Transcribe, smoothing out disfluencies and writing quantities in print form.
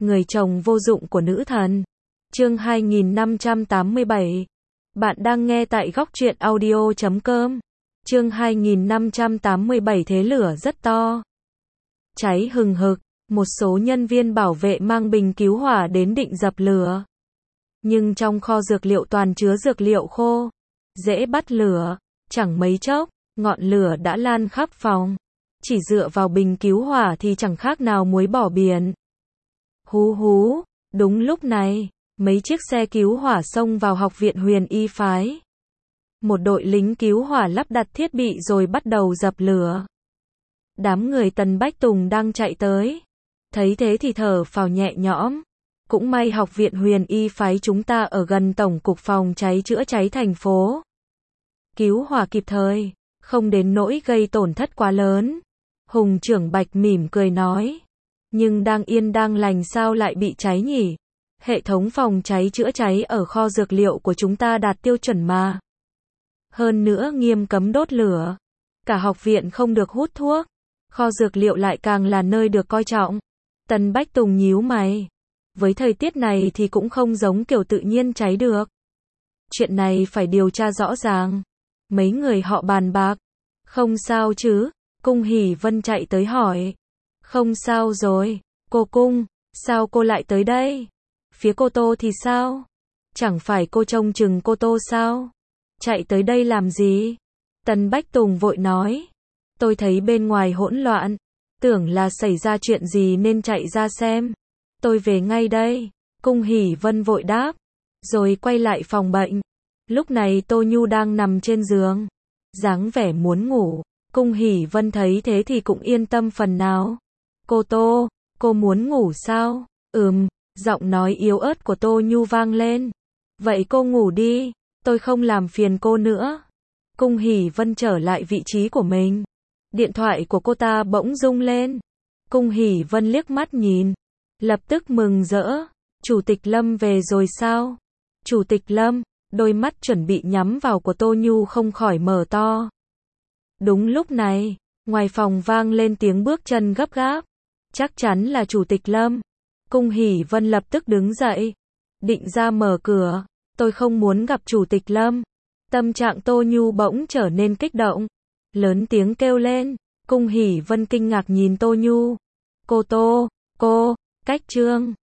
Người chồng vô dụng của nữ thần. Chương 2587. Bạn đang nghe tại góc truyện audio.com. Chương 2587 thế lửa rất to. Cháy hừng hực, một số nhân viên bảo vệ mang bình cứu hỏa đến định dập lửa. Nhưng trong kho dược liệu toàn chứa dược liệu khô, dễ bắt lửa, chẳng mấy chốc, ngọn lửa đã lan khắp phòng. Chỉ dựa vào bình cứu hỏa thì chẳng khác nào muối bỏ biển. Hú hú, đúng lúc này, mấy chiếc xe cứu hỏa xông vào học viện Huyền Y phái. Một đội lính cứu hỏa lắp đặt thiết bị rồi bắt đầu dập lửa. Đám người Tần Bách Tùng đang chạy tới. Thấy thế thì thở phào nhẹ nhõm. Cũng may học viện Huyền Y phái chúng ta ở gần tổng cục phòng cháy chữa cháy thành phố. Cứu hỏa kịp thời, không đến nỗi gây tổn thất quá lớn. Hùng trưởng Bạch mỉm cười nói. Nhưng đang yên đang lành sao lại bị cháy nhỉ? Hệ thống phòng cháy chữa cháy ở kho dược liệu của chúng ta đạt tiêu chuẩn mà. Hơn nữa nghiêm cấm đốt lửa. Cả học viện không được hút thuốc. Kho dược liệu lại càng là nơi được coi trọng. Tần Bách Tùng nhíu mày. Với thời tiết này thì cũng không giống kiểu tự nhiên cháy được. Chuyện này phải điều tra rõ ràng. Mấy người họ bàn bạc. Không sao chứ? Cung Hỷ Vân chạy tới hỏi. Không sao rồi. Cô Cung, sao cô lại tới đây? Phía cô Tô thì sao? Chẳng phải cô trông chừng cô Tô sao? Chạy tới đây làm gì? Tần Bách Tùng vội nói. Tôi thấy bên ngoài hỗn loạn. Tưởng là xảy ra chuyện gì nên chạy ra xem. Tôi về ngay đây. Cung Hỷ Vân vội đáp. Rồi quay lại phòng bệnh. Lúc này Tô Nhu đang nằm trên giường. Dáng vẻ muốn ngủ. Cung Hỷ Vân thấy thế thì cũng yên tâm phần nào. Cô Tô, cô muốn ngủ sao? Giọng nói yếu ớt của Tô Nhu vang lên. Vậy cô ngủ đi, tôi không làm phiền cô nữa. Cung Hỷ Vân trở lại vị trí của mình. Điện thoại của cô ta bỗng rung lên. Cung Hỷ Vân liếc mắt nhìn. Lập tức mừng rỡ. Chủ tịch Lâm về rồi sao? Chủ tịch Lâm, đôi mắt chuẩn bị nhắm vào của Tô Nhu không khỏi mở to. Đúng lúc này, ngoài phòng vang lên tiếng bước chân gấp gáp. Chắc chắn là Chủ tịch Lâm. Cung Hỷ Vân lập tức đứng dậy. Định ra mở cửa. Tôi không muốn gặp Chủ tịch Lâm. Tâm trạng Tô Nhu bỗng trở nên kích động. Lớn tiếng kêu lên. Cung Hỷ Vân kinh ngạc nhìn Tô Nhu. Cô Tô, cô, cách Trương.